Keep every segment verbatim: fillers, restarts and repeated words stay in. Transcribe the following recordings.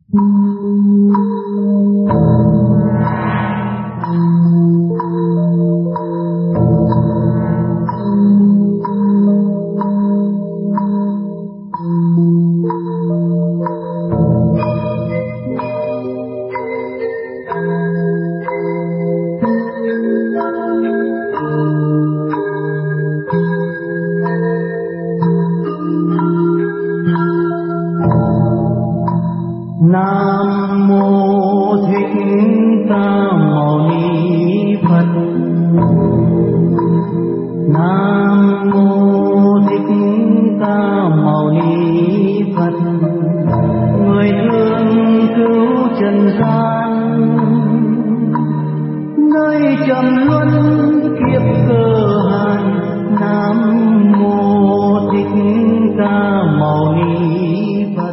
Nam mô Thích Ca Mâu Ni Phật. Nam mô Thích Ca Mâu Ni Phật. Người thương cứu trần gian, nơi trầm luân kiếp cơ hàn. Nam mô Thích Ca Mâu Ni Phật.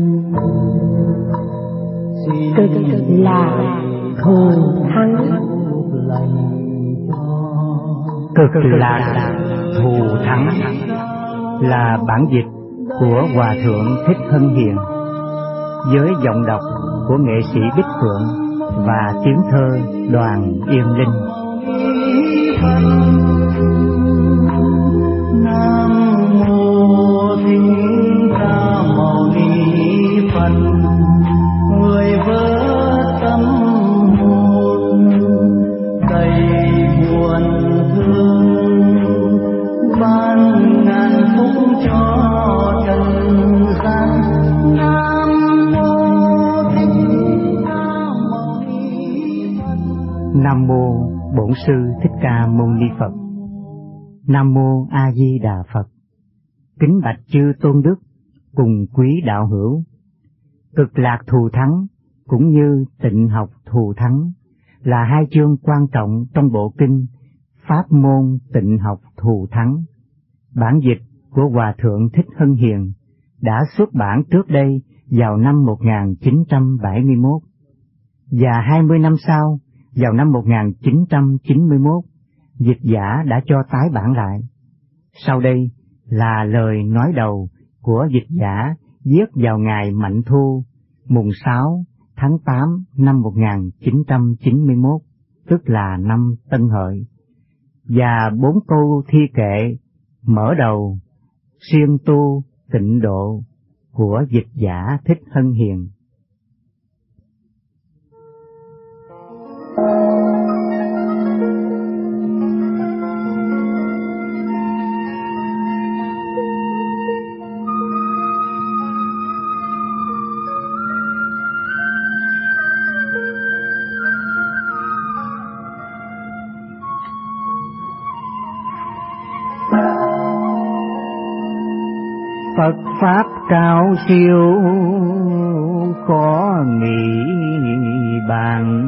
Cực lạc thù thắng. Cực lạc thù thắng là bản dịch của Hòa Thượng Thích Hân Hiền với giọng đọc của nghệ sĩ Bích Phượng và tiếng thơ Đoàn Yên Linh. Nam mô Thích Ca Mâu Ni Phật. Người vỡ tâm hồn đầy buồn thương, ban ngàn phúc cho trần gian. Nam mô Thích Ca Mâu Ni Phật. Nam mô Bổn Sư Thích Ca Mâu Ni Phật. Nam mô A Di Đà Phật. Kính bạch chư tôn đức cùng quý đạo hữu. Cực lạc thù thắng cũng như tịnh học thù thắng là hai chương quan trọng trong bộ kinh Pháp môn tịnh học thù thắng. Bản dịch của Hòa Thượng Thích Hân Hiền đã xuất bản trước đây vào năm một nghìn chín trăm bảy mươi mốt, và hai mươi năm sau, vào năm một nghìn chín trăm chín mươi mốt, dịch giả đã cho tái bản lại. Sau đây là lời nói đầu của dịch giả viết vào ngày Mạnh Thu, mùng sáu tháng tám năm một nghìn chín trăm chín mươi mốt, tức là năm Tân Hợi, và bốn câu thi kệ mở đầu siêng tu tịnh độ của dịch giả Thích Hân Hiền. Phật Pháp cao siêu khó nghĩ bàn,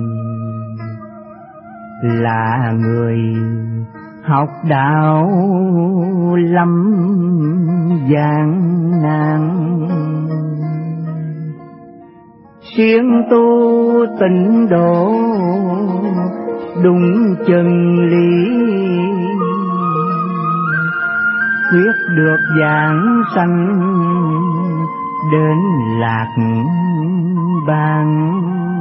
là người học đạo lâm gian nan. Siêng tu tịnh độ đúng chân lý, quyết được giảng sanh đến lạc bang.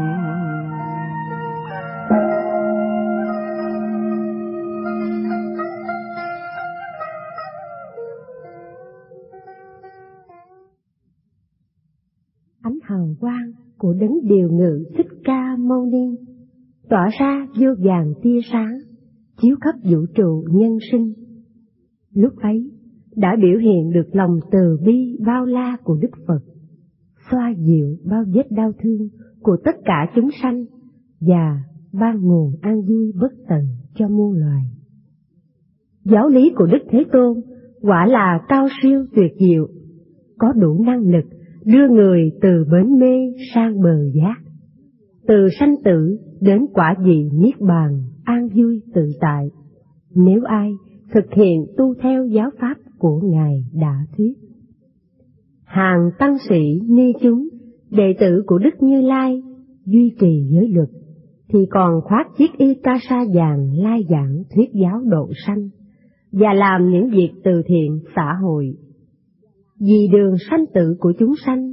Ánh hào quang của đấng điều ngự Thích Ca Mâu Ni tỏa ra vô vàn tia sáng, chiếu khắp vũ trụ nhân sinh. Lúc ấy đã biểu hiện được lòng từ bi bao la của Đức Phật, xoa dịu bao vết đau thương của tất cả chúng sanh và ban nguồn an vui bất tận cho muôn loài. Giáo lý của Đức Thế Tôn quả là cao siêu tuyệt diệu, có đủ năng lực đưa người từ bến mê sang bờ giác, từ sanh tử đến quả vị niết bàn an vui tự tại, nếu ai thực hiện tu theo giáo pháp của Ngài đã thuyết. Hàng tăng sĩ ni chúng, đệ tử của Đức Như Lai, duy trì giới luật, thì còn khoác chiếc y ca sa vàng lai giảng thuyết giáo độ sanh, và làm những việc từ thiện xã hội. Vì đường sanh tử của chúng sanh,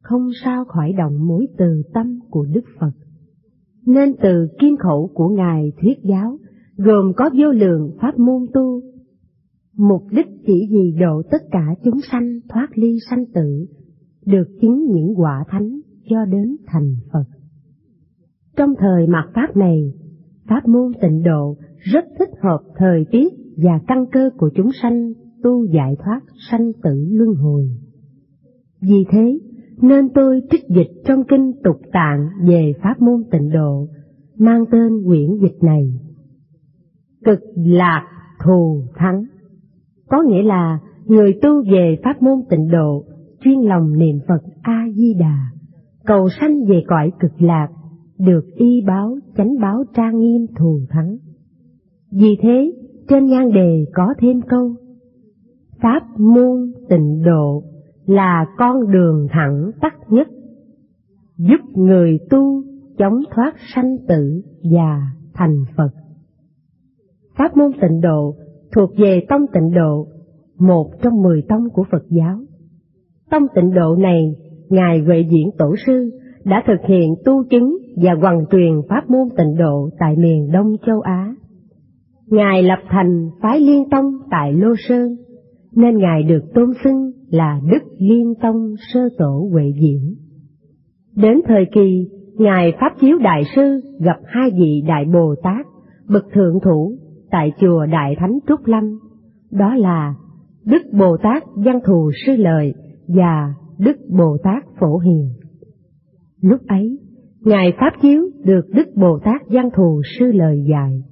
không sao khỏi động mỗi từ tâm của Đức Phật. Nên từ kim khẩu của Ngài thuyết giáo gồm có vô lượng pháp môn tu, mục đích chỉ vì độ tất cả chúng sanh thoát ly sanh tử, được chứng những quả thánh cho đến thành Phật. Trong thời mạt Pháp này, pháp môn tịnh độ rất thích hợp thời tiết và căn cơ của chúng sanh tu giải thoát sanh tử luân hồi. Vì thế, nên tôi trích dịch trong kinh Tục Tạng về pháp môn tịnh độ, mang tên quyển dịch này: Cực lạc thù thắng, có nghĩa là người tu về pháp môn tịnh độ, chuyên lòng niệm Phật A-di-đà, cầu sanh về cõi cực lạc, được y báo chánh báo trang nghiêm thù thắng. Vì thế, trên nhan đề có thêm câu: Pháp môn tịnh độ là con đường thẳng tắc nhất, giúp người tu chống thoát sanh tử và thành Phật. Pháp môn tịnh độ thuộc về tông tịnh độ, một trong mười tông của Phật giáo. Tông tịnh độ này, Ngài Huệ Diễn Tổ sư đã thực hiện tu chứng và hoằng truyền pháp môn tịnh độ tại miền Đông châu Á. Ngài lập thành phái Liên Tông tại Lô Sơn, nên Ngài được tôn xưng là Đức Liên Tông Sơ Tổ Huệ Diễn. Đến thời kỳ, Ngài Pháp Chiếu Đại Sư gặp hai vị Đại Bồ Tát, bậc thượng thủ tại chùa Đại Thánh Trúc Lâm, đó là Đức Bồ Tát Văn Thù Sư Lợi và Đức Bồ Tát Phổ Hiền. Lúc ấy, Ngài Pháp Chiếu được Đức Bồ Tát Văn Thù Sư Lợi dạy: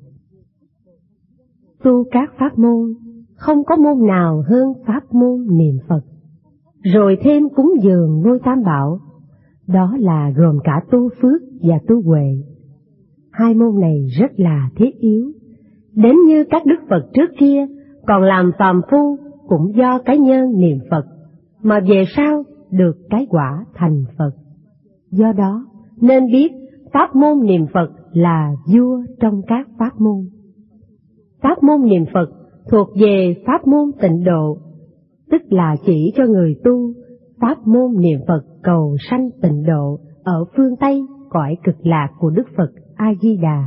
Tu các pháp môn, không có môn nào hơn pháp môn niệm Phật, rồi thêm cúng dường ngôi Tam Bảo, đó là gồm cả tu phước và tu huệ. Hai môn này rất là thiết yếu, đến như các đức Phật trước kia còn làm phàm phu cũng do cái nhân niệm Phật, mà về sau được cái quả thành Phật. Do đó, nên biết pháp môn niệm Phật là vua trong các pháp môn. Pháp môn niệm Phật thuộc về pháp môn tịnh độ, tức là chỉ cho người tu pháp môn niệm Phật cầu sanh tịnh độ ở phương Tây cõi cực lạc của Đức Phật A-di-đà.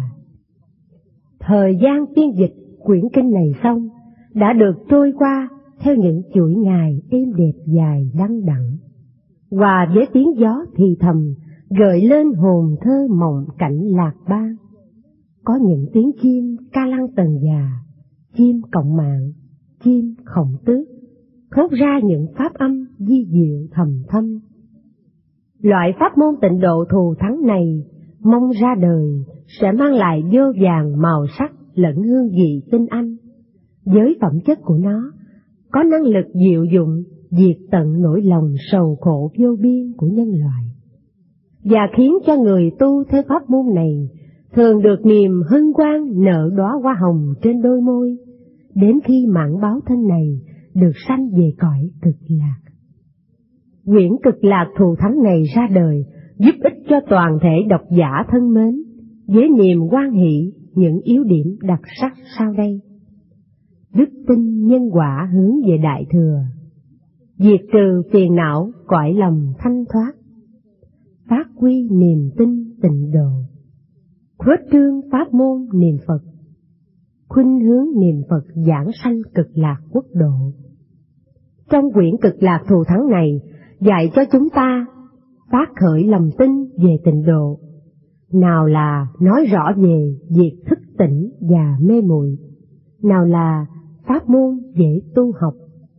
Thời gian phiên dịch quyển kinh này xong, đã được trôi qua theo những chuỗi ngày êm đẹp dài đăng đẳng, hòa với tiếng gió thì thầm gợi lên hồn thơ mộng cảnh lạc ba. Có những tiếng chim ca lăng tần già, chim cộng mạng, chim khổng tước, thốt ra những pháp âm di diệu thầm thâm. Loại pháp môn tịnh độ thù thắng này mong ra đời sẽ mang lại vô vàn màu sắc lẫn hương vị tinh anh. Với phẩm chất của nó có năng lực diệu dụng diệt tận nỗi lòng sầu khổ vô biên của nhân loại, và khiến cho người tu theo pháp môn này thường được niềm hân hoan nở đóa hoa hồng trên đôi môi, đến khi mãn báo thân này được sanh về cõi cực lạc. Quyển Cực Lạc Thù Thắng này ra đời giúp ích cho toàn thể độc giả thân mến, với niềm hoan hỷ những yếu điểm đặc sắc sau đây: đức tin nhân quả hướng về Đại Thừa, diệt trừ phiền não cõi lòng thanh thoát, phát huy niềm tin tịnh độ, khuếch trương pháp môn niệm Phật, khuynh hướng niệm Phật giảng sanh cực lạc quốc độ. Trong quyển Cực Lạc Thù Thắng này dạy cho chúng ta phát khởi lòng tin về tịnh độ, nào là nói rõ về việc thức tỉnh và mê muội, nào là pháp môn dễ tu học.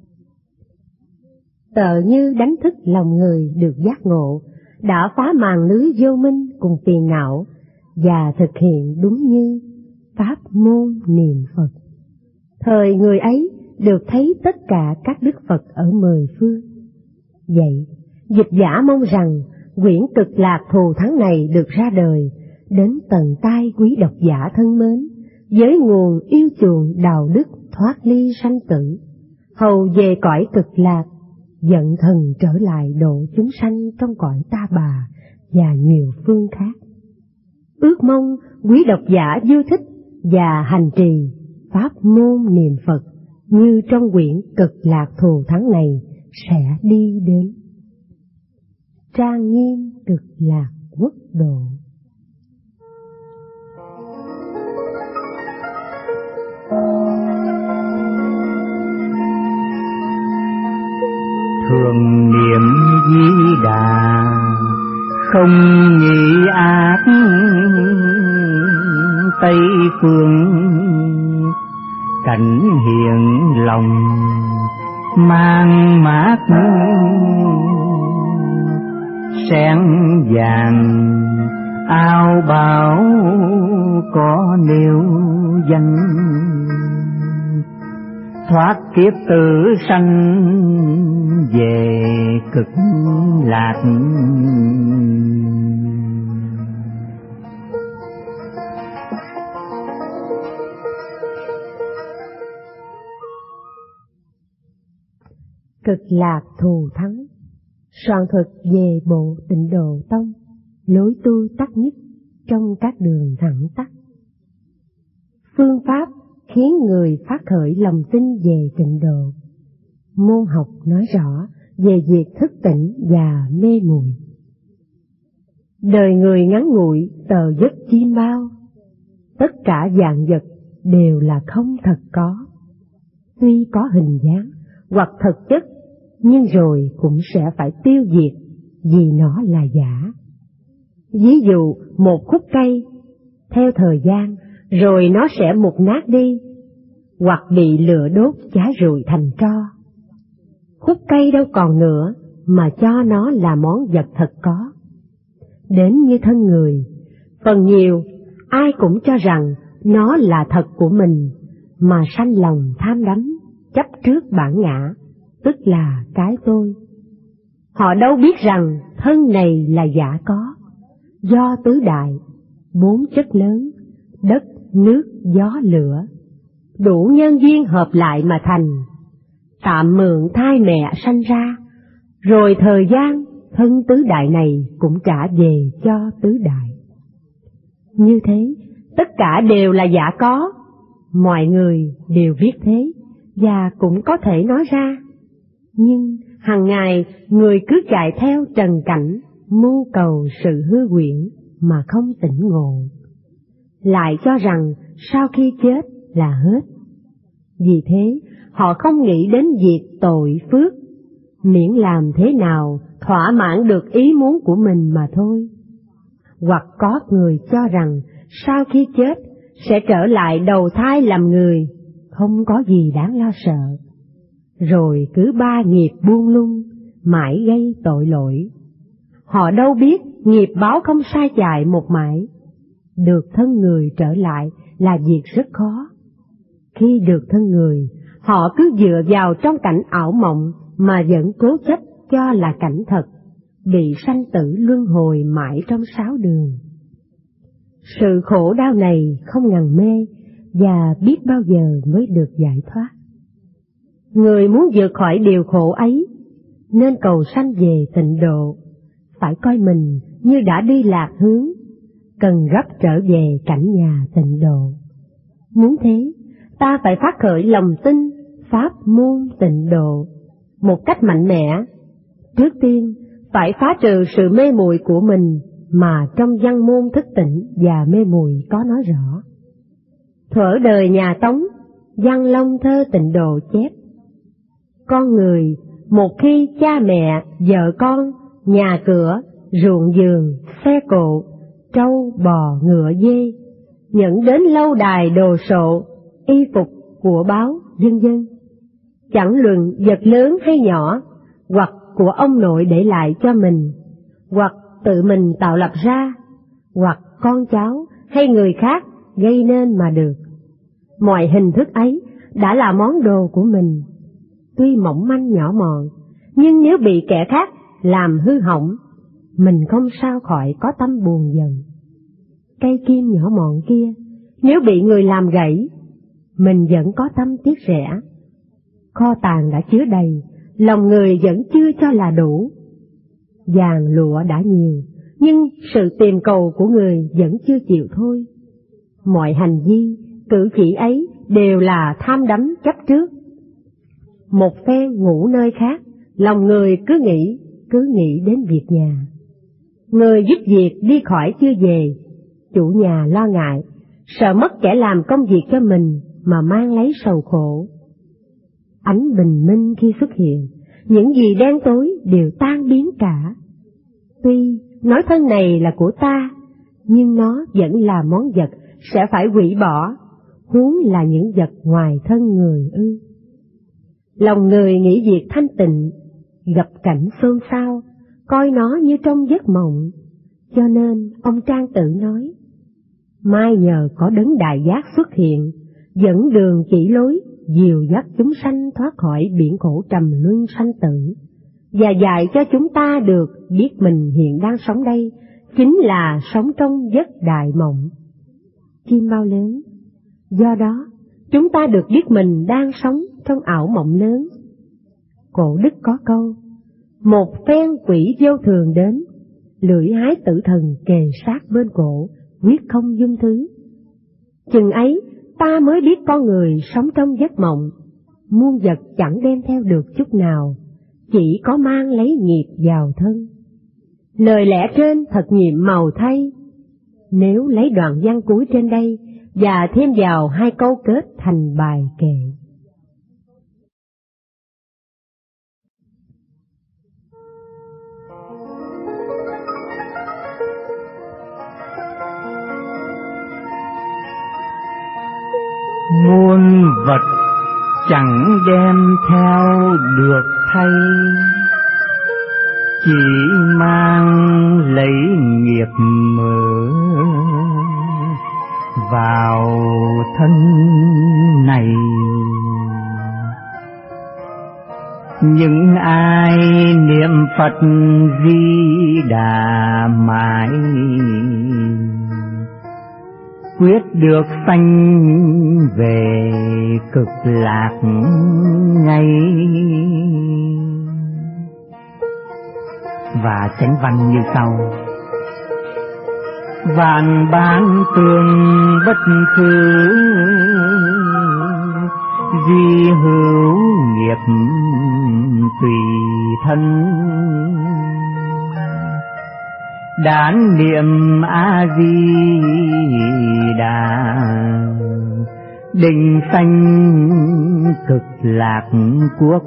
Tợ như đánh thức lòng người được giác ngộ, đã phá màn lưới vô minh cùng phiền não và thực hiện đúng như pháp môn niệm Phật. Thời người ấy được thấy tất cả các đức Phật ở mười phương. Vậy, dịch giả mong rằng quyển Cực Lạc Thù Thắng này được ra đời đến tận tai quý độc giả thân mến, với nguồn yêu chuộng đạo đức thoát ly sanh tử, hầu về cõi cực lạc, dẫn thần trở lại độ chúng sanh trong cõi Ta Bà và nhiều phương khác. Ước mong quý độc giả yêu thích và hành trì pháp môn niệm Phật như trong quyển Cực Lạc Thù Thắng này sẽ đi đến. trang nghiêm cực lạc quốc độ. Thường niệm Di Đà, không nghĩ ác Tây phương, cảnh hiện lòng mang mát sen vàng ao bão có nêu danh, thoát kiếp tử sanh về cực lạc. Cực lạc thù thắng, soạn thuật về bộ Tịnh Độ Tông, lối tu tắt nhất trong các đường thẳng tắc. Phương pháp khiến người phát khởi lòng tin về tịnh độ. Môn học nói rõ về việc thức tỉnh và mê muội. Đời người ngắn ngủi, tờ giấc chim bao, tất cả vạn vật đều là không thật có. Tuy có hình dáng hoặc thực chất, nhưng rồi cũng sẽ phải tiêu diệt vì nó là giả. Ví dụ một khúc cây, theo thời gian rồi nó sẽ mục nát đi, hoặc bị lửa đốt cháy rụi thành tro. Khúc cây đâu còn nữa mà cho nó là món vật thật có. Đến như thân người, phần nhiều ai cũng cho rằng nó là thật của mình, mà sanh lòng tham đắm, chấp trước bản ngã, tức là cái tôi. Họ đâu biết rằng thân này là giả có, do tứ đại, bốn chất lớn, đất, nước, gió, lửa, đủ nhân duyên hợp lại mà thành, tạm mượn thai mẹ sanh ra, rồi thời gian thân tứ đại này cũng trả về cho tứ đại. Như thế, tất cả đều là giả có, mọi người đều biết thế, và cũng có thể nói ra. Nhưng hàng ngày người cứ chạy theo trần cảnh, mưu cầu sự hư huyễn mà không tỉnh ngộ, lại cho rằng sau khi chết là hết. Vì thế họ không nghĩ đến việc tội phước, miễn làm thế nào thỏa mãn được ý muốn của mình mà thôi. Hoặc có người cho rằng sau khi chết sẽ trở lại đầu thai làm người, không có gì đáng lo sợ, rồi cứ ba nghiệp buông lung, mãi gây tội lỗi. Họ đâu biết nghiệp báo không sai chạy một mãi, được thân người trở lại là việc rất khó. Khi được thân người, họ cứ dựa vào trong cảnh ảo mộng mà vẫn cố chấp cho là cảnh thật, bị sanh tử luân hồi mãi trong sáu đường. Sự khổ đau này không ngần mê, và biết bao giờ mới được giải thoát. Người muốn vượt khỏi điều khổ ấy, nên cầu sanh về tịnh độ, phải coi mình như đã đi lạc hướng, cần gấp trở về cảnh nhà tịnh độ. Muốn thế, ta phải phát khởi lòng tin pháp môn tịnh độ một cách mạnh mẽ. Trước tiên, phải phá trừ sự mê muội của mình mà trong văn môn thức tỉnh và mê muội có nói rõ. Thuở đời nhà Tống, Văn Long thơ tịnh độ chép: con người một khi cha mẹ, vợ con, nhà cửa, ruộng vườn, xe cộ, trâu, bò, ngựa, dê, nhận đến lâu đài đồ sộ, y phục, của báo, vân vân, chẳng luận vật lớn hay nhỏ, hoặc của ông nội để lại cho mình, hoặc tự mình tạo lập ra, hoặc con cháu hay người khác gây nên mà được. Mọi hình thức ấy đã là món đồ của mình, tuy mỏng manh nhỏ mọn, nhưng nếu bị kẻ khác làm hư hỏng, mình không sao khỏi có tâm buồn giận. Cây kim nhỏ mọn kia, nếu bị người làm gãy, mình vẫn có tâm tiếc rẻ. Kho tàng đã chứa đầy, lòng người vẫn chưa cho là đủ. Vàng lụa đã nhiều, nhưng sự tìm cầu của người vẫn chưa chịu thôi. Mọi hành vi, cử chỉ ấy đều là tham đắm chấp trước. Một phen ngủ nơi khác, lòng người cứ nghĩ cứ nghĩ đến việc nhà. Người giúp việc đi khỏi chưa về, chủ nhà lo ngại, sợ mất kẻ làm công việc cho mình mà mang lấy sầu khổ. Ánh bình minh khi xuất hiện, những gì đen tối đều tan biến cả. Tuy nói thân này là của ta, nhưng nó vẫn là món vật sẽ phải hủy bỏ, huống là những vật ngoài thân người ư. Lòng người nghĩ việc thanh tịnh, gặp cảnh xôn xao, coi nó như trong giấc mộng, cho nên ông Trang Tự nói, mai nhờ có đấng đại giác xuất hiện, dẫn đường chỉ lối, dìu dắt chúng sanh thoát khỏi biển khổ trầm luân sanh tử, và dạy cho chúng ta được biết mình hiện đang sống đây chính là sống trong giấc đại mộng. Chim bao lớn, do đó chúng ta được biết mình đang sống trong ảo mộng lớn. Cổ đức có câu, một phen quỷ vô thường đến, lưỡi hái tử thần kề sát bên cổ, quyết không dung thứ. Chừng ấy ta mới biết con người sống trong giấc mộng, muôn vật chẳng đem theo được chút nào, chỉ có mang lấy nghiệp vào thân. Lời lẽ trên thật nhiệm màu thay, nếu lấy đoạn văn cuối trên đây và thêm vào hai câu kết thành bài kệ. Muôn vật chẳng đem theo được thay, chỉ mang lấy nghiệp mơ vào thân này. Những ai niệm Phật Di Đà mãi, quyết được sanh về cực lạc ngay. Và chánh văn như sau: vạn bán tương bất khứ, di hữu nghiệp tùy thân. Đán niệm A Di Đà, định sanh cực lạc quốc.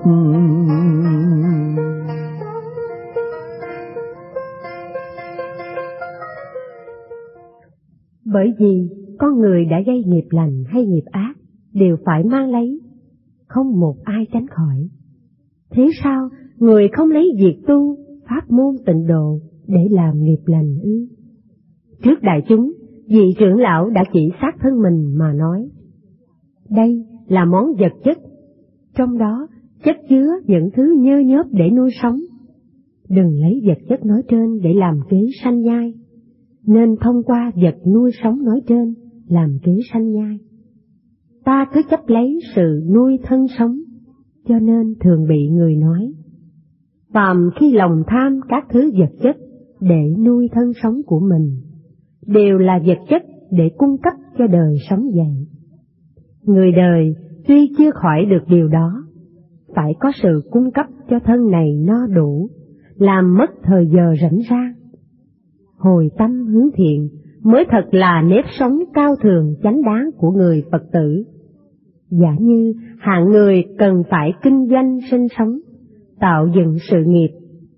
Bởi vì con người đã gây nghiệp lành hay nghiệp ác đều phải mang lấy, không một ai tránh khỏi. Thế sao người không lấy việc tu pháp môn tịnh độ để làm nghiệp lành ư? Trước đại chúng, vị trưởng lão đã chỉ xác thân mình mà nói, đây là món vật chất, trong đó chất chứa những thứ nhơ nhớp để nuôi sống. Đừng lấy vật chất nói trên để làm kế sanh nhai, nên thông qua vật nuôi sống nói trên làm kế sanh nhai. Ta cứ chấp lấy sự nuôi thân sống, cho nên thường bị người nói, phàm khi lòng tham các thứ vật chất để nuôi thân sống của mình, đều là vật chất để cung cấp cho đời sống dậy. Người đời tuy chưa khỏi được điều đó, phải có sự cung cấp cho thân này no đủ, làm mất thời giờ rảnh rang. Hồi tâm hướng thiện mới thật là nếp sống cao thường chánh đáng của người Phật tử. Giả như hạng người cần phải kinh doanh sinh sống, tạo dựng sự nghiệp,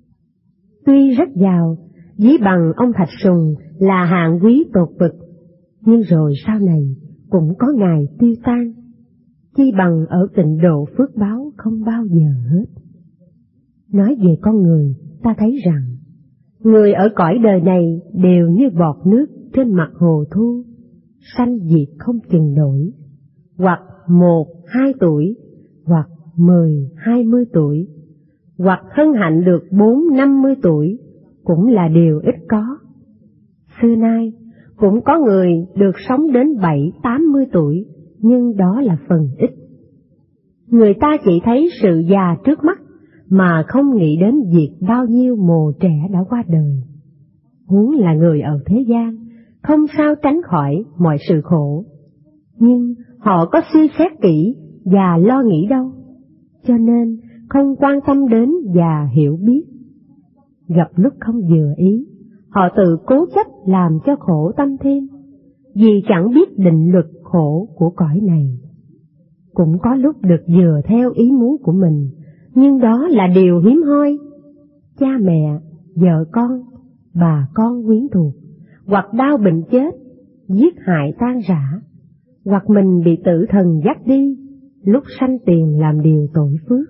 tuy rất giàu, ví bằng ông Thạch Sùng là hạng quý tột bậc, nhưng rồi sau này cũng có ngày tiêu tan, chi bằng ở tịnh độ phước báo không bao giờ hết. Nói về con người, ta thấy rằng người ở cõi đời này đều như bọt nước trên mặt hồ thu, sanh diệt không chừng nổi, hoặc một, hai tuổi, hoặc mười, hai mươi tuổi, hoặc hân hạnh được bốn, năm mươi tuổi, cũng là điều ít có. Xưa nay, cũng có người được sống đến bảy, tám mươi tuổi, nhưng đó là phần ít. Người ta chỉ thấy sự già trước mắt, mà không nghĩ đến việc bao nhiêu mồ trẻ đã qua đời. Huống là người ở thế gian, không sao tránh khỏi mọi sự khổ, nhưng họ có suy xét kỹ và lo nghĩ đâu, cho nên không quan tâm đến và hiểu biết. gặp lúc không vừa ý, họ tự cố chấp làm cho khổ tâm thêm, vì chẳng biết định luật khổ của cõi này. Cũng có lúc được vừa theo ý muốn của mình, nhưng đó là điều hiếm hoi. Cha mẹ, vợ con, bà con quyến thuộc, hoặc đau bệnh chết, giết hại tan rã, hoặc mình bị tử thần dắt đi, lúc sanh tiền làm điều tội phước.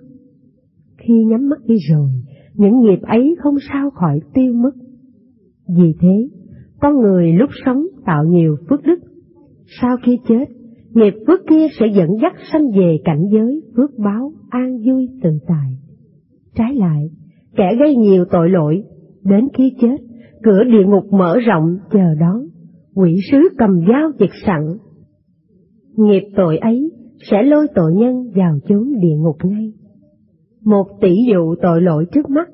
Khi nhắm mắt đi rồi, những nghiệp ấy không sao khỏi tiêu mất. Vì thế, con người lúc sống tạo nhiều phước đức, sau khi chết, nghiệp phước kia sẽ dẫn dắt sanh về cảnh giới phước báo an vui tự tại. Trái lại, kẻ gây nhiều tội lỗi, đến khi chết, cửa địa ngục mở rộng chờ đón, quỷ sứ cầm dao chặt sẵn. Nghiệp tội ấy sẽ lôi tội nhân vào chốn địa ngục ngay. Một tỷ dụ tội lỗi trước mắt.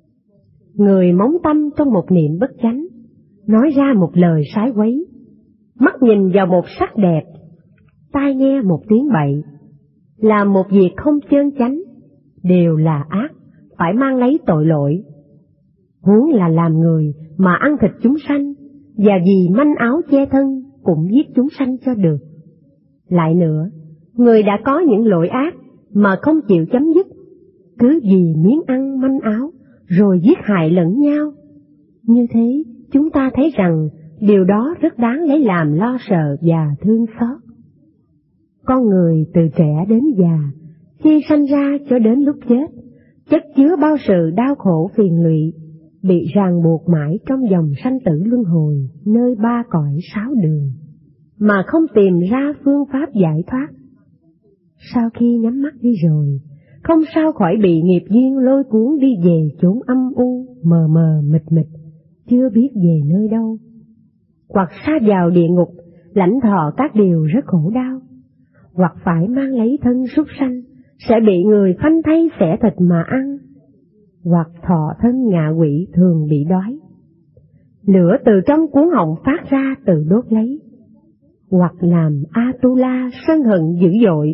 Người móng tâm trong một niệm bất chánh, nói ra một lời sái quấy, mắt nhìn vào một sắc đẹp, tai nghe một tiếng bậy, làm một việc không chơn chánh, đều là ác, phải mang lấy tội lỗi. Huống là làm người mà ăn thịt chúng sanh, và vì manh áo che thân cũng giết chúng sanh cho được. Lại nữa, người đã có những lỗi ác mà không chịu chấm dứt, cứ vì miếng ăn manh áo rồi giết hại lẫn nhau. Như thế, chúng ta thấy rằng điều đó rất đáng lấy làm lo sợ và thương xót. Con người từ trẻ đến già, khi sanh ra cho đến lúc chết, chất chứa bao sự đau khổ phiền lụy, bị ràng buộc mãi trong dòng sanh tử luân hồi nơi ba cõi sáu đường, mà không tìm ra phương pháp giải thoát. Sau khi nhắm mắt đi rồi, không sao khỏi bị nghiệp duyên lôi cuốn đi về chốn âm u, mờ mờ mịt mịt, chưa biết về nơi đâu, hoặc sa vào địa ngục, lãnh thọ các điều rất khổ đau, hoặc phải mang lấy thân súc sanh, sẽ bị người phanh thay xẻ thịt mà ăn, hoặc thọ thân ngạ quỷ thường bị đói. Lửa từ trong cuống họng phát ra tự đốt lấy, hoặc làm Atula sân hận dữ dội.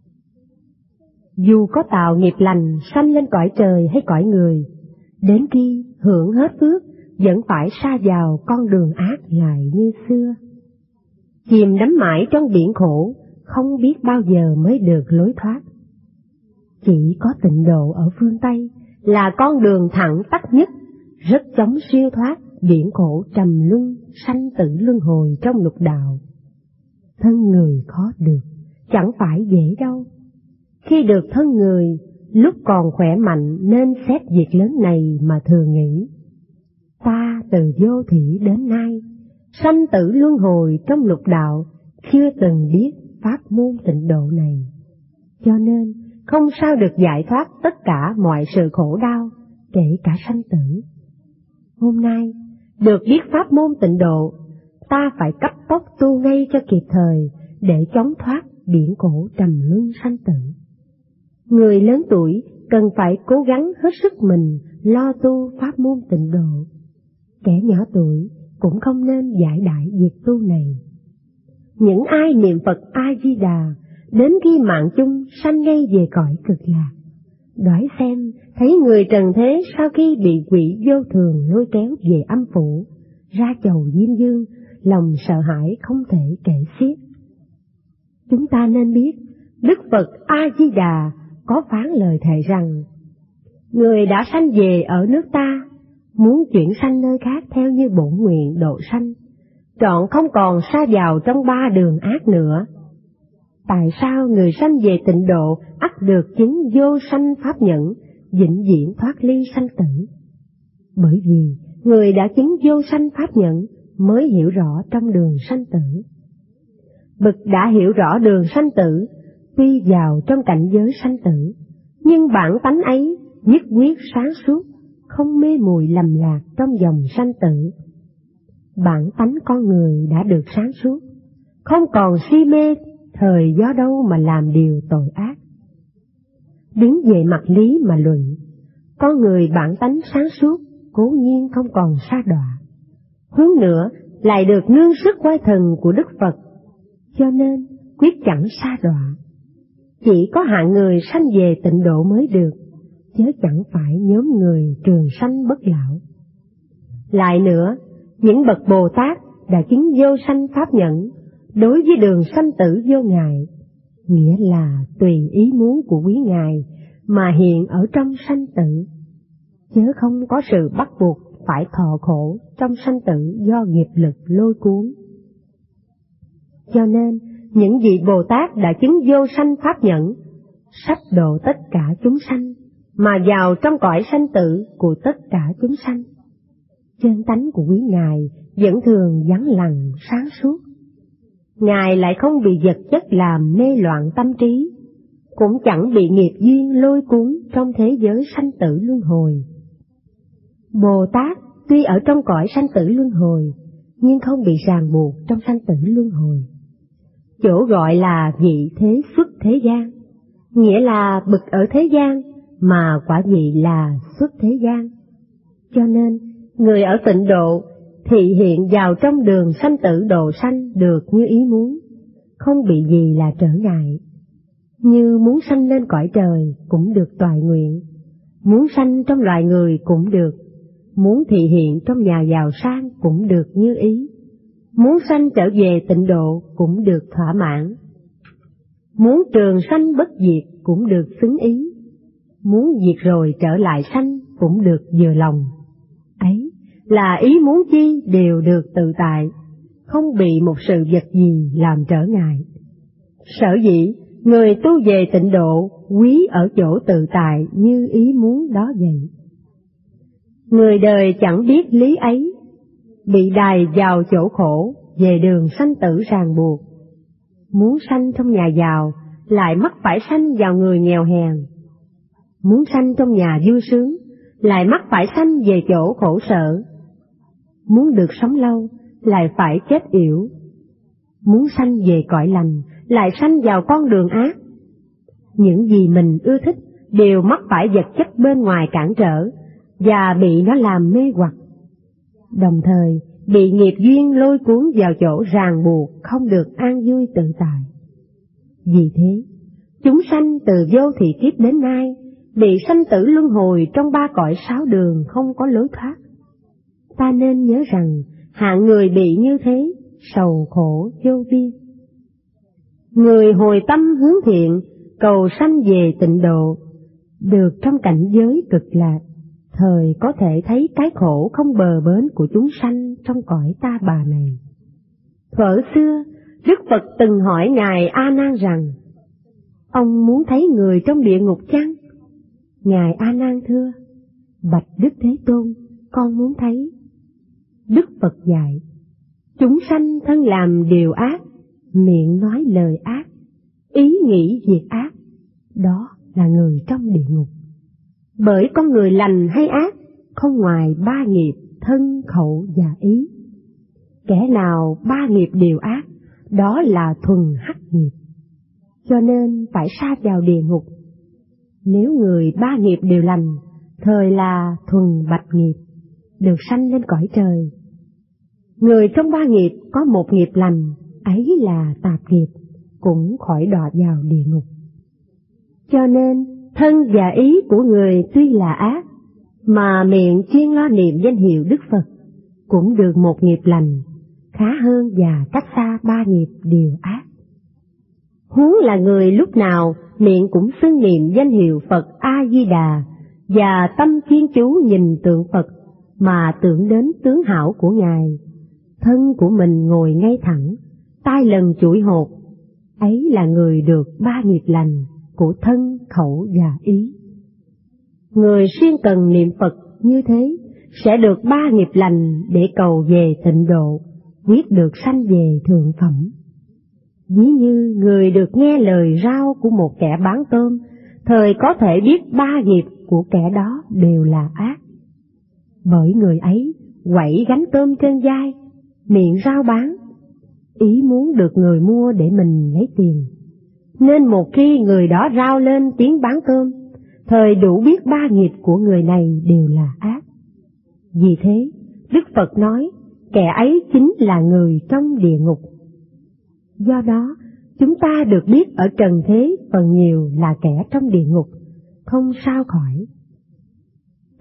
Dù có tạo nghiệp lành sanh lên cõi trời hay cõi người, đến khi hưởng hết phước vẫn phải sa vào con đường ác lại như xưa, chìm đắm mãi trong biển khổ, không biết bao giờ mới được lối thoát. Chỉ có tịnh độ ở phương Tây là con đường thẳng tắt nhất, rất chóng siêu thoát biển khổ trầm luân, sanh tử luân hồi trong lục đạo. Thân người khó được, chẳng phải dễ đâu. Khi được thân người, lúc còn khỏe mạnh nên xét việc lớn này mà thường nghĩ. Ta từ vô thủy đến nay, sanh tử luân hồi trong lục đạo, chưa từng biết pháp môn tịnh độ này, cho nên không sao được giải thoát tất cả mọi sự khổ đau, kể cả sanh tử. Hôm nay, được biết pháp môn tịnh độ, ta phải cấp tốc tu ngay cho kịp thời, để chống thoát biển khổ trầm luân sanh tử. Người lớn tuổi cần phải cố gắng hết sức mình lo tu pháp môn tịnh độ. Kẻ nhỏ tuổi cũng không nên giải đãi việc tu này. Những ai niệm Phật A-di-đà, đến khi mạng chung sanh ngay về cõi cực lạc. Đoái xem, thấy người trần thế sau khi bị quỷ vô thường lôi kéo về âm phủ, ra chầu Diêm Dương, lòng sợ hãi không thể kể xiết. Chúng ta nên biết, Đức Phật A-di-đà có phán lời thệ rằng, người đã sanh về ở nước ta, muốn chuyển sanh nơi khác theo như bổn nguyện độ sanh, trọn không còn sa vào trong ba đường ác nữa. Tại sao người sanh về tịnh độ ắt được chứng vô sanh pháp nhẫn, vĩnh viễn thoát ly sanh tử? Bởi vì người đã chứng vô sanh pháp nhẫn mới hiểu rõ trong đường sanh tử. Bực đã hiểu rõ đường sanh tử, tuy vào trong cảnh giới sanh tử, nhưng bản tánh ấy nhất quyết sáng suốt, không mê muội lầm lạc trong dòng sanh tử. Bản tánh con người đã được sáng suốt, không còn si mê thời gió đâu mà làm điều tội ác. Đứng về mặt lý mà luận, con người bản tánh sáng suốt cố nhiên không còn sa đọa, huống nữa lại được nương sức oai thần của Đức Phật, cho nên quyết chẳng sa đọa. Chỉ có hạng người sanh về tịnh độ mới được, chớ chẳng phải nhóm người trường sanh bất lão. Lại nữa, những bậc Bồ Tát đã chứng vô sanh pháp nhẫn đối với đường sanh tử vô ngại, nghĩa là tùy ý muốn của quý ngài mà hiện ở trong sanh tử, chớ không có sự bắt buộc phải thọ khổ trong sanh tử do nghiệp lực lôi cuốn. Cho nên, những vị Bồ Tát đã chứng vô sanh pháp nhẫn, sắp độ tất cả chúng sanh, mà vào trong cõi sanh tử của tất cả chúng sanh. Chân tánh của quý ngài vẫn thường vắng lặng sáng suốt. Ngài lại không bị vật chất làm mê loạn tâm trí, cũng chẳng bị nghiệp duyên lôi cuốn trong thế giới sanh tử luân hồi. Bồ Tát tuy ở trong cõi sanh tử luân hồi, nhưng không bị ràng buộc trong sanh tử luân hồi. Chỗ gọi là vị thế xuất thế gian, nghĩa là bậc ở thế gian mà quả vị là xuất thế gian. Cho nên, người ở tịnh độ thị hiện vào trong đường sanh tử độ sanh được như ý muốn, không bị gì là trở ngại. Như muốn sanh lên cõi trời cũng được toại nguyện, muốn sanh trong loài người cũng được, muốn thị hiện trong nhà giàu sang cũng được như ý, muốn sanh trở về tịnh độ cũng được thỏa mãn, muốn trường sanh bất diệt cũng được xứng ý, muốn diệt rồi trở lại sanh cũng được vừa lòng. Ấy là ý muốn chi đều được tự tại, không bị một sự vật gì làm trở ngại. Sở dĩ người tu về tịnh độ quý ở chỗ tự tại như ý muốn đó vậy. Người đời chẳng biết lý ấy, bị đày vào chỗ khổ, về đường sanh tử ràng buộc. Muốn sanh trong nhà giàu, lại mắc phải sanh vào người nghèo hèn. Muốn sanh trong nhà vui sướng, lại mắc phải sanh về chỗ khổ sở. Muốn được sống lâu, lại phải chết yểu. Muốn sanh về cõi lành, lại sanh vào con đường ác. Những gì mình ưa thích đều mắc phải vật chất bên ngoài cản trở, và bị nó làm mê hoặc. Đồng thời, bị nghiệp duyên lôi cuốn vào chỗ ràng buộc, không được an vui tự tại. Vì thế, chúng sanh từ vô thị kiếp đến nay, bị sanh tử luân hồi trong ba cõi sáu đường không có lối thoát. Ta nên nhớ rằng, hạng người bị như thế, sầu khổ vô biên. Người hồi tâm hướng thiện, cầu sanh về tịnh độ, được trong cảnh giới cực lạc, thời có thể thấy cái khổ không bờ bến của chúng sanh trong cõi ta bà này. Thuở xưa, Đức Phật từng hỏi Ngài A Nan rằng, ông muốn thấy người trong địa ngục chăng? Ngài A Nan thưa, bạch Đức Thế Tôn, con muốn thấy. Đức Phật dạy, chúng sanh thân làm điều ác, miệng nói lời ác, ý nghĩ việc ác, đó là người trong địa ngục. Bởi con người lành hay ác, không ngoài ba nghiệp thân, khẩu và ý. Kẻ nào ba nghiệp đều ác, đó là thuần hắc nghiệp, cho nên phải sa vào địa ngục. Nếu người ba nghiệp đều lành, thời là thuần bạch nghiệp, được sanh lên cõi trời. Người trong ba nghiệp có một nghiệp lành, ấy là tạp nghiệp, cũng khỏi đọa vào địa ngục. Cho nên, thân và ý của người tuy là ác, mà miệng chuyên lo niệm danh hiệu Đức Phật, cũng được một nghiệp lành, khá hơn và cách xa ba nghiệp đều ác. Huống là người lúc nào miệng cũng xưng niệm danh hiệu Phật A-di-đà, và tâm chuyên chú nhìn tượng Phật mà tưởng đến tướng hảo của Ngài, thân của mình ngồi ngay thẳng, tai lần chuỗi hột, ấy là người được ba nghiệp lành của thân, khẩu và ý. Người siêng cần niệm Phật như thế sẽ được ba nghiệp lành để cầu về tịnh độ, quyết được sanh về thượng phẩm. Ví như người được nghe lời rao của một kẻ bán tôm, thời có thể biết ba nghiệp của kẻ đó đều là ác. Bởi người ấy quẩy gánh tôm trên vai, miệng rao bán, ý muốn được người mua để mình lấy tiền. Nên một khi người đó rao lên tiếng bán tôm, thời đủ biết ba nghiệp của người này đều là ác. Vì thế, Đức Phật nói, kẻ ấy chính là người trong địa ngục. Do đó, chúng ta được biết ở trần thế phần nhiều là kẻ trong địa ngục, không sao khỏi,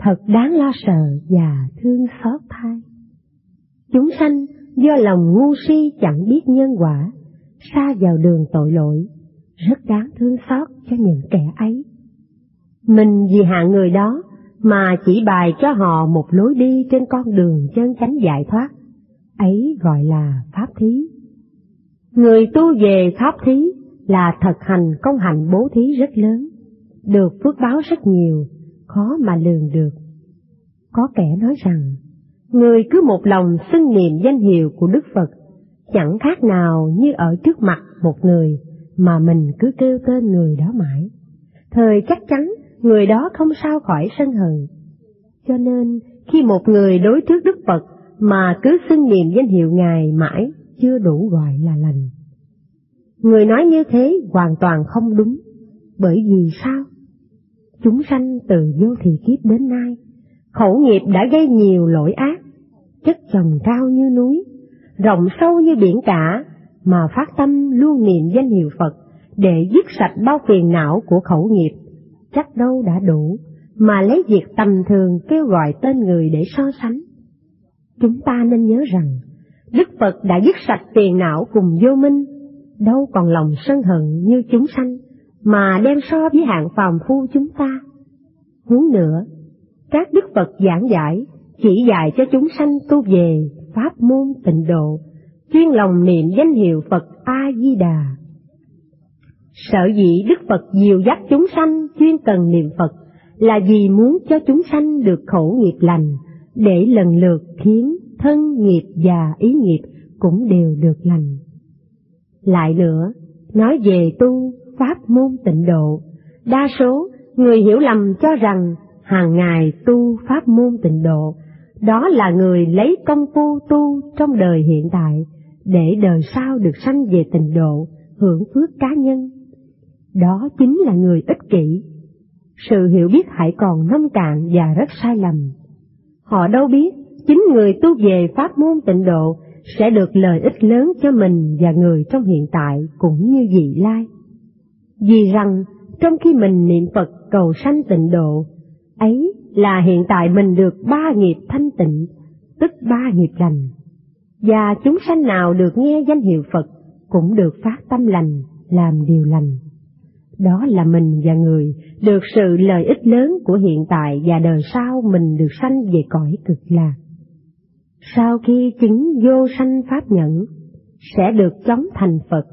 thật đáng lo sợ và thương xót thay. Chúng sanh do lòng ngu si chẳng biết nhân quả, sa vào đường tội lỗi, rất đáng thương xót cho những kẻ ấy. Mình vì hạng người đó mà chỉ bày cho họ một lối đi trên con đường chân chánh giải thoát, ấy gọi là pháp thí. Người tu về pháp thí là thực hành công hạnh bố thí rất lớn, được phước báo rất nhiều, khó mà lường được. Có kẻ nói rằng, người cứ một lòng xưng niệm danh hiệu của Đức Phật, chẳng khác nào như ở trước mặt một người mà mình cứ kêu tên người đó mãi. Thời chắc chắn người đó không sao khỏi sân hận. Cho nên khi một người đối trước Đức Phật mà cứ xưng niệm danh hiệu Ngài mãi chưa đủ gọi là lành. Người nói như thế hoàn toàn không đúng, bởi vì sao? Chúng sanh từ vô thị kiếp đến nay, khẩu nghiệp đã gây nhiều lỗi ác, chất chồng cao như núi, rộng sâu như biển cả, mà phát tâm luôn niệm danh hiệu Phật để dứt sạch bao phiền não của khẩu nghiệp, chắc đâu đã đủ, mà lấy việc tầm thường kêu gọi tên người để so sánh. Chúng ta nên nhớ rằng, Đức Phật đã dứt sạch phiền não cùng vô minh, đâu còn lòng sân hận như chúng sanh, mà đem so với hạng phàm phu chúng ta. Huống nữa, các Đức Phật giảng giải, chỉ dạy cho chúng sanh tu về pháp môn tịnh độ, chuyên lòng niệm danh hiệu Phật A-di-đà. Sở dĩ Đức Phật dìu dắt chúng sanh chuyên cần niệm Phật là vì muốn cho chúng sanh được khẩu nghiệp lành, để lần lượt khiến thân nghiệp và ý nghiệp cũng đều được lành. Lại nữa, nói về tu pháp môn tịnh độ, đa số người hiểu lầm cho rằng hàng ngày tu pháp môn tịnh độ, đó là người lấy công phu tu trong đời hiện tại, để đời sau được sanh về tịnh độ, hưởng phước cá nhân. Đó chính là người ích kỷ. Sự hiểu biết hãy còn nông cạn và rất sai lầm. Họ đâu biết, chính người tu về pháp môn tịnh độ sẽ được lợi ích lớn cho mình và người trong hiện tại cũng như vị lai. Vì rằng, trong khi mình niệm Phật cầu sanh tịnh độ, ấy là hiện tại mình được ba nghiệp thanh tịnh, tức ba nghiệp lành. Và chúng sanh nào được nghe danh hiệu Phật cũng được phát tâm lành, làm điều lành. Đó là mình và người được sự lợi ích lớn của hiện tại, và đời sau mình được sanh về cõi cực lạc. Sau khi chứng vô sanh pháp nhẫn, sẽ được chóng thành Phật.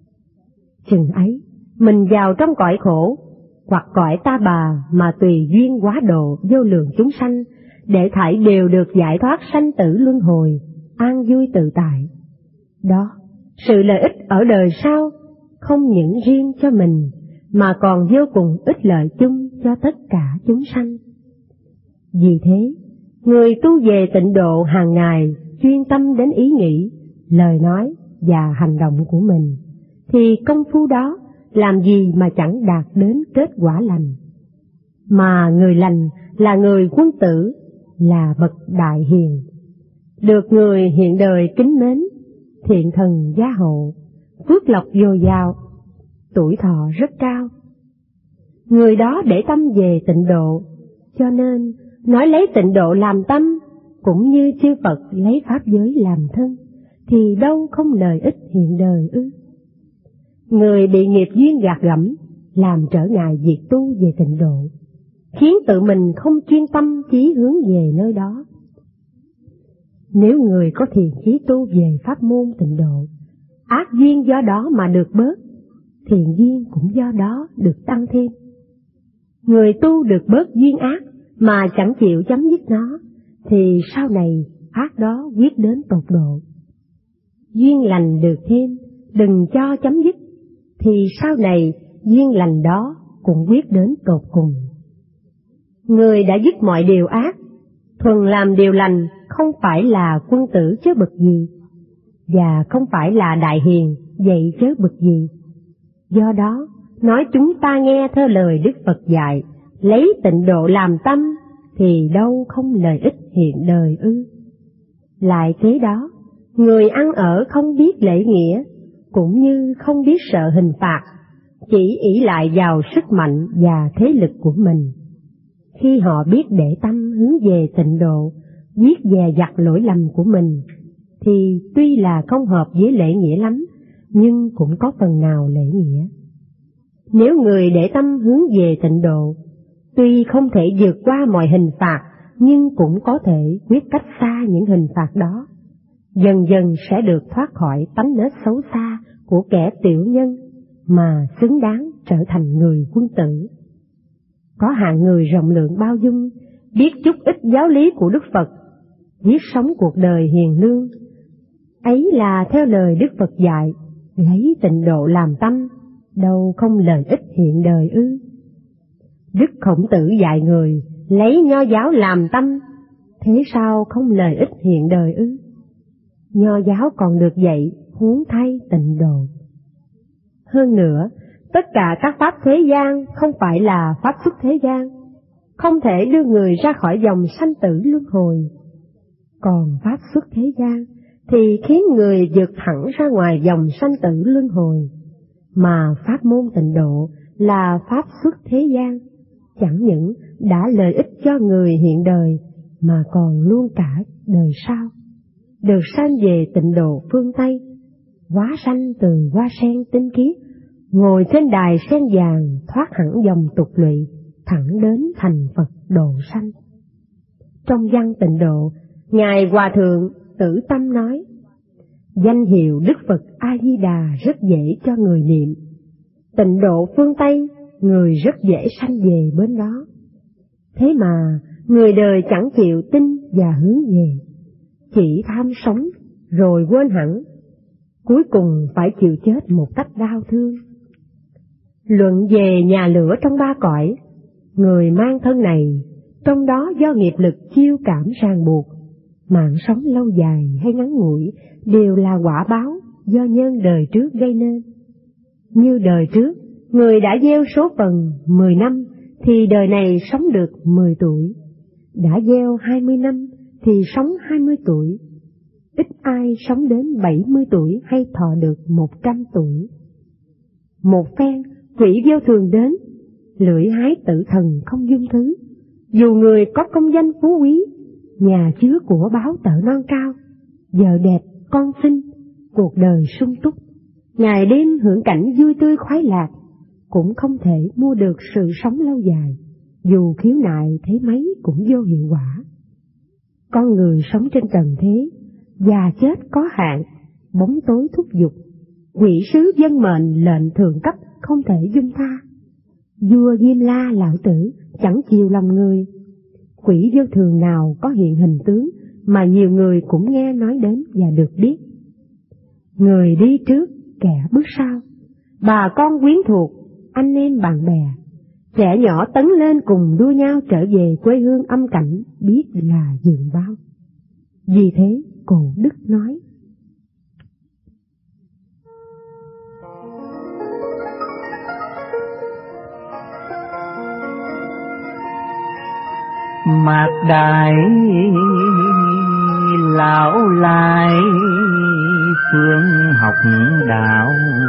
Chừng ấy, mình vào trong cõi khổ, hoặc cõi ta bà mà tùy duyên quá độ vô lượng chúng sanh, để thảy đều được giải thoát sanh tử luân hồi, an vui tự tại. Đó, sự lợi ích ở đời sau không những riêng cho mình, mà còn vô cùng ích lợi chung cho tất cả chúng sanh. Vì thế, người tu về tịnh độ hàng ngày chuyên tâm đến ý nghĩ, lời nói và hành động của mình, thì công phu đó làm gì mà chẳng đạt đến kết quả lành. Mà người lành là người quân tử, là bậc đại hiền, được người hiện đời kính mến, thiện thần gia hộ, phước lộc dồi dào, tuổi thọ rất cao. Người đó để tâm về tịnh độ, cho nên nói lấy tịnh độ làm tâm, cũng như chư Phật lấy pháp giới làm thân, thì đâu không lợi ích hiện đời ư. Người bị nghiệp duyên gạt gẫm, làm trở ngại việc tu về tịnh độ, khiến tự mình không chuyên tâm chí hướng về nơi đó. Nếu người có thiền chí tu về pháp môn tịnh độ, ác duyên do đó mà được bớt, thiện duyên cũng do đó được tăng thêm. Người tu được bớt duyên ác mà chẳng chịu chấm dứt nó, thì sau này ác đó quyết đến tột độ. Duyên lành được thêm, đừng cho chấm dứt, thì sau này duyên lành đó cũng quyết đến tột cùng. Người đã dứt mọi điều ác, thuần làm điều lành, không phải là quân tử chớ bực gì, và không phải là đại hiền vậy chớ bực gì. Do đó, nói chúng ta nghe theo lời Đức Phật dạy, lấy tịnh độ làm tâm, thì đâu không lợi ích hiện đời ư. Lại thế đó, người ăn ở không biết lễ nghĩa, cũng như không biết sợ hình phạt, chỉ ỷ lại vào sức mạnh và thế lực của mình. Khi họ biết để tâm hướng về tịnh độ, biết dè dặt lỗi lầm của mình, thì tuy là không hợp với lễ nghĩa lắm, nhưng cũng có phần nào lễ nghĩa. Nếu người để tâm hướng về tịnh độ, tuy không thể vượt qua mọi hình phạt, nhưng cũng có thể quyết cách xa những hình phạt đó, dần dần sẽ được thoát khỏi tánh nết xấu xa của kẻ tiểu nhân, mà xứng đáng trở thành người quân tử. Có hạng người rộng lượng bao dung, biết chút ít giáo lý của Đức Phật, biết sống cuộc đời hiền lương. Ấy là theo lời Đức Phật dạy, lấy tịnh độ làm tâm, đâu không lợi ích hiện đời ư? Đức Khổng Tử dạy người lấy nho giáo làm tâm, thế sao không lợi ích hiện đời ư? Nho giáo còn được dạy huống thay tịnh độ. Hơn nữa, tất cả các pháp thế gian không phải là pháp xuất thế gian, không thể đưa người ra khỏi dòng sanh tử luân hồi. Còn pháp xuất thế gian thì khiến người vượt thẳng ra ngoài dòng sanh tử luân hồi, mà pháp môn tịnh độ là pháp xuất thế gian, chẳng những đã lợi ích cho người hiện đời mà còn luôn cả đời sau, được sanh về tịnh độ phương Tây, hóa sanh từ hoa sen tinh khiết, ngồi trên đài sen vàng, thoát hẳn dòng tục lụy, thẳng đến thành Phật độ sanh. Trong văn tịnh độ, Ngài Hòa Thượng Tử Tâm nói, danh hiệu Đức Phật A-di-đà rất dễ cho người niệm, tịnh độ phương Tây người rất dễ sanh về bên đó. Thế mà người đời chẳng chịu tin và hướng về, chỉ tham sống rồi quên hẳn, cuối cùng phải chịu chết một cách đau thương. Luận về nhà lửa trong ba cõi, người mang thân này, trong đó do nghiệp lực chiêu cảm ràng buộc, mạng sống lâu dài hay ngắn ngủi đều là quả báo do nhân đời trước gây nên. Như đời trước, người đã gieo số phần mười năm thì đời này sống được mười tuổi, đã gieo hai mươi năm thì sống hai mươi tuổi, ít ai sống đến bảy mươi tuổi hay thọ được một trăm tuổi. Một phen quỷ vô thường đến, lưỡi hái tử thần không dung thứ, dù người có công danh phú quý, nhà chứa của báo tợ non cao, vợ đẹp, con xinh, cuộc đời sung túc, ngày đêm hưởng cảnh vui tươi khoái lạc, cũng không thể mua được sự sống lâu dài, dù khiếu nại thế mấy cũng vô hiệu quả. Con người sống trên trần thế, già chết có hạn, bóng tối thúc giục, quỷ sứ dân mệnh lệnh thượng cấp không thể dung tha. Vua Diêm La lão tử chẳng chiều lòng người, quỷ vô thường nào có hiện hình tướng mà nhiều người cũng nghe nói đến và được biết. Người đi trước, kẻ bước sau, bà con quyến thuộc, anh em bạn bè, trẻ nhỏ tấn lên cùng đua nhau trở về quê hương âm cảnh, biết là dường bao. Vì thế Cổ Đức nói, mạc đại lão lai phương học đạo,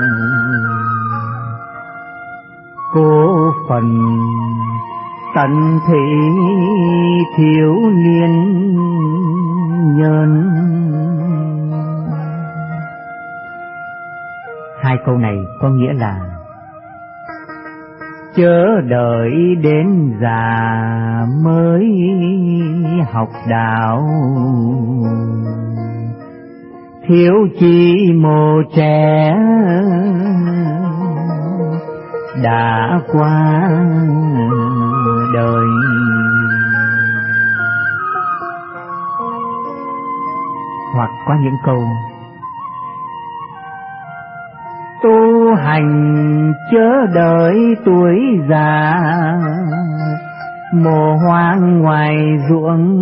cố phần tận thị thiếu niên nhân. Hai câu này có nghĩa là chớ đợi đến già mới học đạo, thiếu chi mồ trẻ đã qua đời. Hoặc có những câu tu hành chớ đợi tuổi già, mồ hoang ngoài ruộng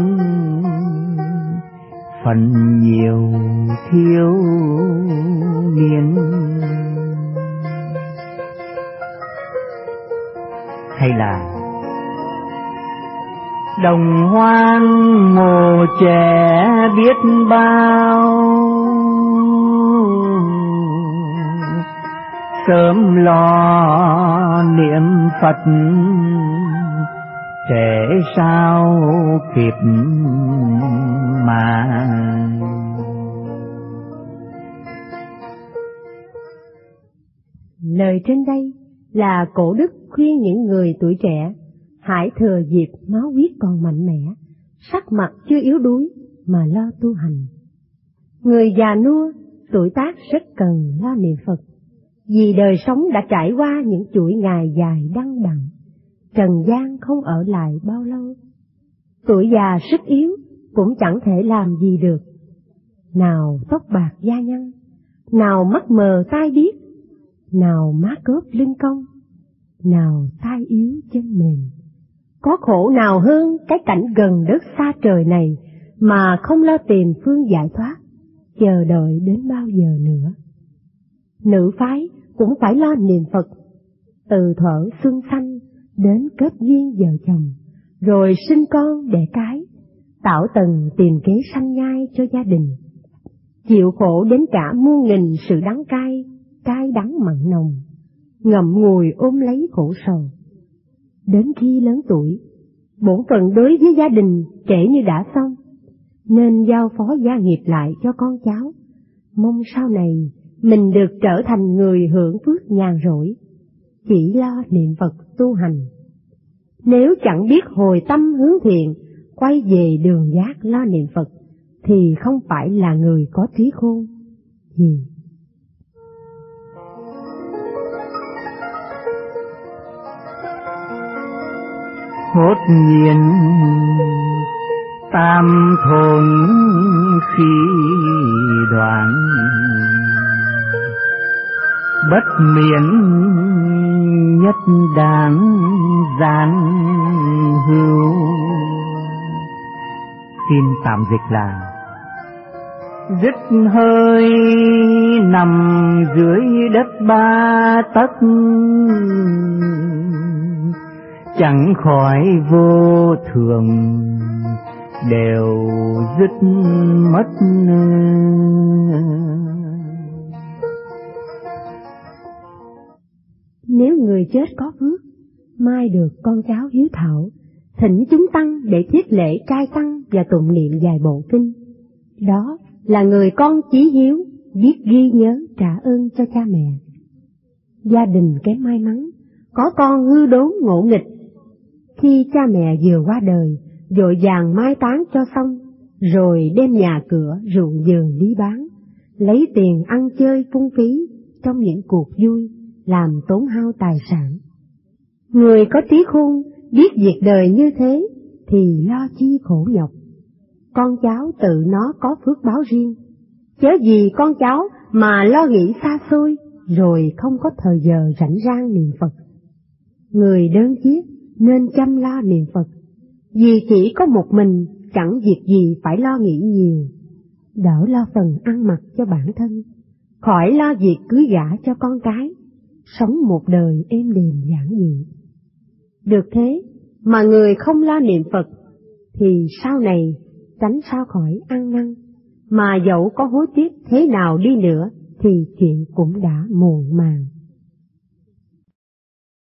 phần nhiều thiếu niên. Hay là đồng hoang mồ trẻ biết bao, sớm lo niệm Phật trẻ sao kịp mà. Lời trên đây là cổ đức khuyên những người tuổi trẻ hãy thừa dịp máu huyết còn mạnh mẽ, sắc mặt chưa yếu đuối mà lo tu hành. Người già nua, tuổi tác rất cần lo niệm Phật, vì đời sống đã trải qua những chuỗi ngày dài đăng đẳng, trần gian không ở lại bao lâu. Tuổi già sức yếu cũng chẳng thể làm gì được, nào tóc bạc da nhăn, nào mắt mờ tai điếc, nào má cớp lưng cong, nào tai yếu chân mềm. Có khổ nào hơn cái cảnh gần đất xa trời này mà không lo tìm phương giải thoát, chờ đợi đến bao giờ nữa. Nữ phái cũng phải lo niệm Phật, từ thuở xuân xanh đến kết duyên vợ chồng, rồi sinh con đẻ cái, tạo tầng tìm kế sanh nhai cho gia đình, chịu khổ đến cả muôn nghìn sự đắng cay, cay đắng mặn nồng, ngậm ngùi ôm lấy khổ sầu. Đến khi lớn tuổi, bổn phận đối với gia đình kể như đã xong, nên giao phó gia nghiệp lại cho con cháu, mong sau này mình được trở thành người hưởng phước nhàn rỗi, chỉ lo niệm Phật tu hành. Nếu chẳng biết hồi tâm hướng thiện, quay về đường giác lo niệm Phật, thì không phải là người có trí khôn gì. Hốt nhiên tam thôn khi đoạn, bất miễn nhất đáng gian hữu. Xin tạm dịch là: dứt hơi nằm dưới đất ba tấc, chẳng khỏi vô thường đều dứt mất. Nếu người chết có phước, mai được con cháu hiếu thảo, thỉnh chúng tăng để thiết lễ trai tăng và tụng niệm vài bộ kinh. Đó là người con chí hiếu, biết ghi nhớ trả ơn cho cha mẹ. Gia đình kém may mắn, có con hư đốn ngộ nghịch, khi cha mẹ vừa qua đời, vội vàng mai táng cho xong, rồi đem nhà cửa, ruộng vườn đi bán, lấy tiền ăn chơi phung phí trong những cuộc vui, làm tốn hao tài sản. Người có trí khôn biết việc đời như thế thì lo chi khổ nhọc. Con cháu tự nó có phước báo riêng, chớ gì con cháu mà lo nghĩ xa xôi, rồi không có thời giờ rảnh rang niệm Phật. Người đơn chiếc nên chăm lo niệm Phật, vì chỉ có một mình, chẳng việc gì phải lo nghĩ nhiều, đỡ lo phần ăn mặc cho bản thân, khỏi lo việc cưới gả cho con cái, sống một đời êm đềm giản dị. Được thế mà người không lo niệm Phật, thì sau này tránh sao khỏi ăn năn, mà dẫu có hối tiếc thế nào đi nữa thì chuyện cũng đã muộn màng.